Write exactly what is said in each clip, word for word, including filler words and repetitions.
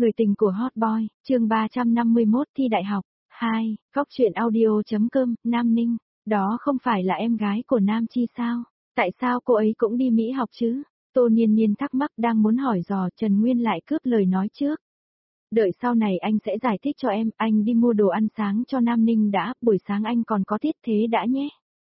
Người tình của Hot Boy, chương ba trăm năm mươi mốt thi đại học. hai. Góc truyện audio.com, Nam Ninh. Đó không phải là em gái của Nam Chi sao? Tại sao cô ấy cũng đi Mỹ học chứ? Tô Niên Niên thắc mắc đang muốn hỏi dò, Trần Nguyên lại cướp lời nói trước. Đợi sau này anh sẽ giải thích cho em, anh đi mua đồ ăn sáng cho Nam Ninh đã, buổi sáng anh còn có tiết thế đã nhé.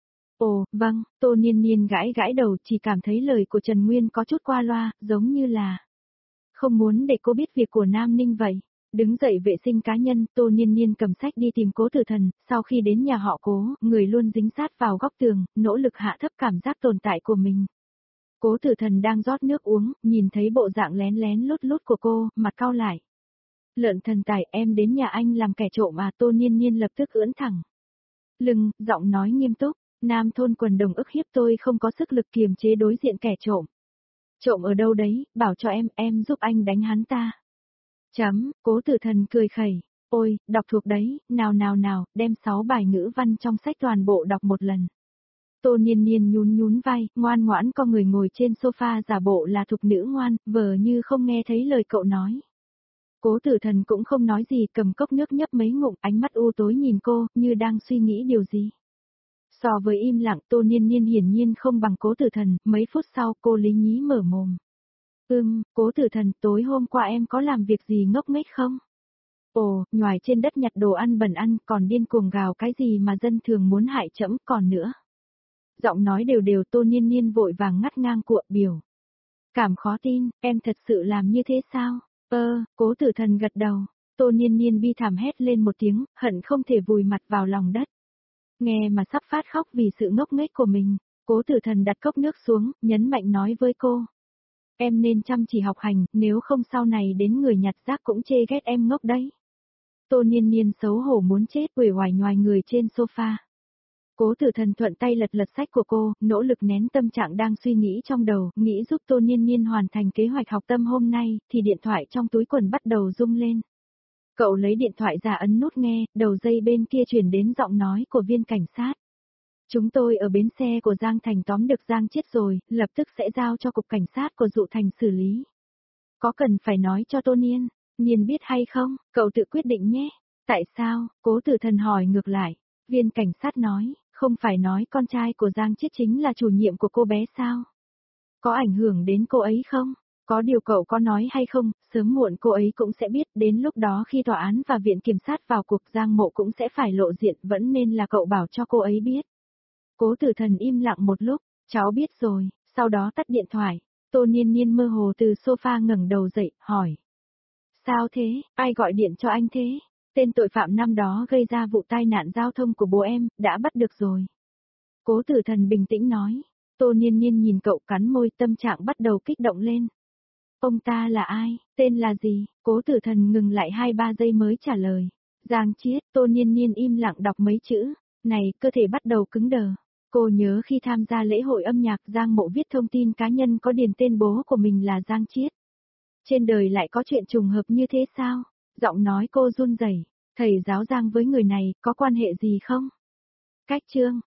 Ồ, vâng, Tô Niên Niên gãi gãi đầu, chỉ cảm thấy lời của Trần Nguyên có chút qua loa, giống như là không muốn để cô biết việc của Nam Ninh vậy. Đứng dậy vệ sinh cá nhân, Tô Niên Niên cầm sách đi tìm Cố Tử Thần, sau khi đến nhà họ Cố, người luôn dính sát vào góc tường, nỗ lực hạ thấp cảm giác tồn tại của mình. Cố Tử Thần đang rót nước uống, nhìn thấy bộ dạng lén lén lút lút của cô, mặt cau lại. Lợn thần tài, em đến nhà anh làm kẻ trộm à? Tô Niên Niên lập tức ưỡn thẳng lưng, giọng nói nghiêm túc, Nam thôn quần đồng ức hiếp tôi không có sức lực kiềm chế đối diện kẻ trộm. Trộm ở đâu đấy, bảo cho em, em giúp anh đánh hắn ta. Chấm, Cố Tử Thần cười khẩy, ôi, đọc thuộc đấy, nào nào nào, đem sáu bài ngữ văn trong sách toàn bộ đọc một lần. Tô Niên Niên nhún nhún vai, ngoan ngoãn co người ngồi trên sofa giả bộ là thục nữ ngoan, vờ như không nghe thấy lời cậu nói. Cố Tử Thần cũng không nói gì, cầm cốc nước nhấp mấy ngụm, ánh mắt u tối nhìn cô, như đang suy nghĩ điều gì. So với im lặng, Tô Niên Niên hiển nhiên không bằng Cố Tử Thần, mấy phút sau cô lý nhí mở mồm. Ừm, Cố Tử Thần, tối hôm qua em có làm việc gì ngốc nghếch không? Ồ, nhoài trên đất nhặt đồ ăn bẩn ăn, còn điên cuồng gào cái gì mà dân thường muốn hại trẫm còn nữa. Giọng nói đều đều, Tô Niên Niên vội vàng ngắt ngang cuộn biểu. Cảm khó tin, em thật sự làm như thế sao? Ơ, Cố Tử Thần gật đầu, Tô Niên Niên bi thảm hét lên một tiếng, hận không thể vùi mặt vào lòng đất. Nghe mà sắp phát khóc vì sự ngốc nghếch của mình, Cố Tử Thần đặt cốc nước xuống, nhấn mạnh nói với cô. Em nên chăm chỉ học hành, nếu không sau này đến người nhặt rác cũng chê ghét em ngốc đấy. Tô Niên Niên xấu hổ muốn chết, uể oải nhoài người trên sofa. Cố Tử Thần thuận tay lật lật sách của cô, nỗ lực nén tâm trạng đang suy nghĩ trong đầu, nghĩ giúp Tô Niên Niên hoàn thành kế hoạch học tâm hôm nay, thì điện thoại trong túi quần bắt đầu rung lên. Cậu lấy điện thoại ra ấn nút nghe, đầu dây bên kia truyền đến giọng nói của viên cảnh sát. Chúng tôi ở bến xe của Giang Thành tóm được Giang Chiết rồi, lập tức sẽ giao cho cục cảnh sát của Dụ Thành xử lý. Có cần phải nói cho Tô Niên, Niên biết hay không, cậu tự quyết định nhé. Tại sao? Cố Tử Thần hỏi ngược lại. Viên cảnh sát nói, không phải nói con trai của Giang Chiết chính là chủ nhiệm của cô bé sao? Có ảnh hưởng đến cô ấy không? Có điều cậu có nói hay không, sớm muộn cô ấy cũng sẽ biết, đến lúc đó khi tòa án và viện kiểm sát vào cuộc Giang Mộ cũng sẽ phải lộ diện, vẫn nên là cậu bảo cho cô ấy biết. Cố Tử Thần im lặng một lúc, cháu biết rồi, sau đó tắt điện thoại. Tô Niên Niên mơ hồ từ sofa ngẩng đầu dậy, hỏi. Sao thế, ai gọi điện cho anh thế? Tên tội phạm năm đó gây ra vụ tai nạn giao thông của bố em, đã bắt được rồi. Cố Tử Thần bình tĩnh nói. Tô Niên Niên nhìn cậu cắn môi, tâm trạng bắt đầu kích động lên. Ông ta là ai, tên là gì? Cố Tử Thần ngừng lại hai ba giây mới trả lời. Giang Chiết. Tô Niên Niên im lặng đọc mấy chữ. Này, cơ thể bắt đầu cứng đờ. Cô nhớ khi tham gia lễ hội âm nhạc Giang Mộ viết thông tin cá nhân có điền tên bố của mình là Giang Chiết. Trên đời lại có chuyện trùng hợp như thế sao? Giọng nói cô run rẩy. Thầy giáo Giang với người này có quan hệ gì không? Cách chương.